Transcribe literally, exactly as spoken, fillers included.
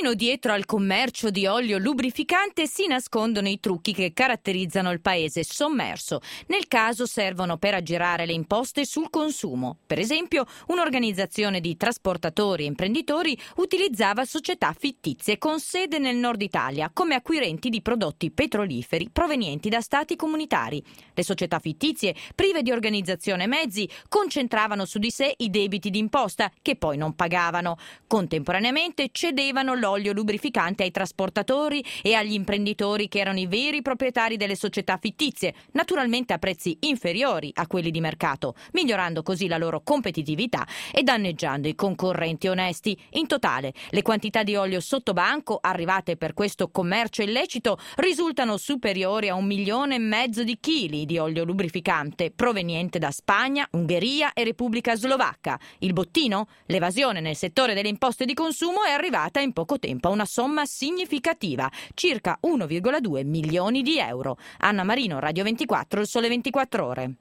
Perfino dietro al commercio di olio lubrificante si nascondono i trucchi che caratterizzano il paese sommerso. Nel caso servono per aggirare le imposte sul consumo. Per esempio, un'organizzazione di trasportatori e imprenditori utilizzava società fittizie con sede nel nord Italia come acquirenti di prodotti petroliferi provenienti da stati comunitari. Le società fittizie, prive di organizzazione e mezzi, concentravano su di sé i debiti d'imposta che poi non pagavano. Contemporaneamente cedevano l'olio lubrificante ai trasportatori e agli imprenditori che erano i veri proprietari delle società fittizie, naturalmente a prezzi inferiori a quelli di mercato, migliorando così la loro competitività e danneggiando i concorrenti onesti. In totale, le quantità di olio sottobanco arrivate per questo commercio illecito risultano superiori a un milione e mezzo di chili di olio lubrificante proveniente da Spagna, Ungheria e Repubblica Slovacca. Il bottino? L'evasione nel settore delle imposte di consumo è arrivata in poco tempo a una somma significativa, circa uno virgola due milioni di euro. Anna Marino, Radio ventiquattro, Il Sole ventiquattro Ore.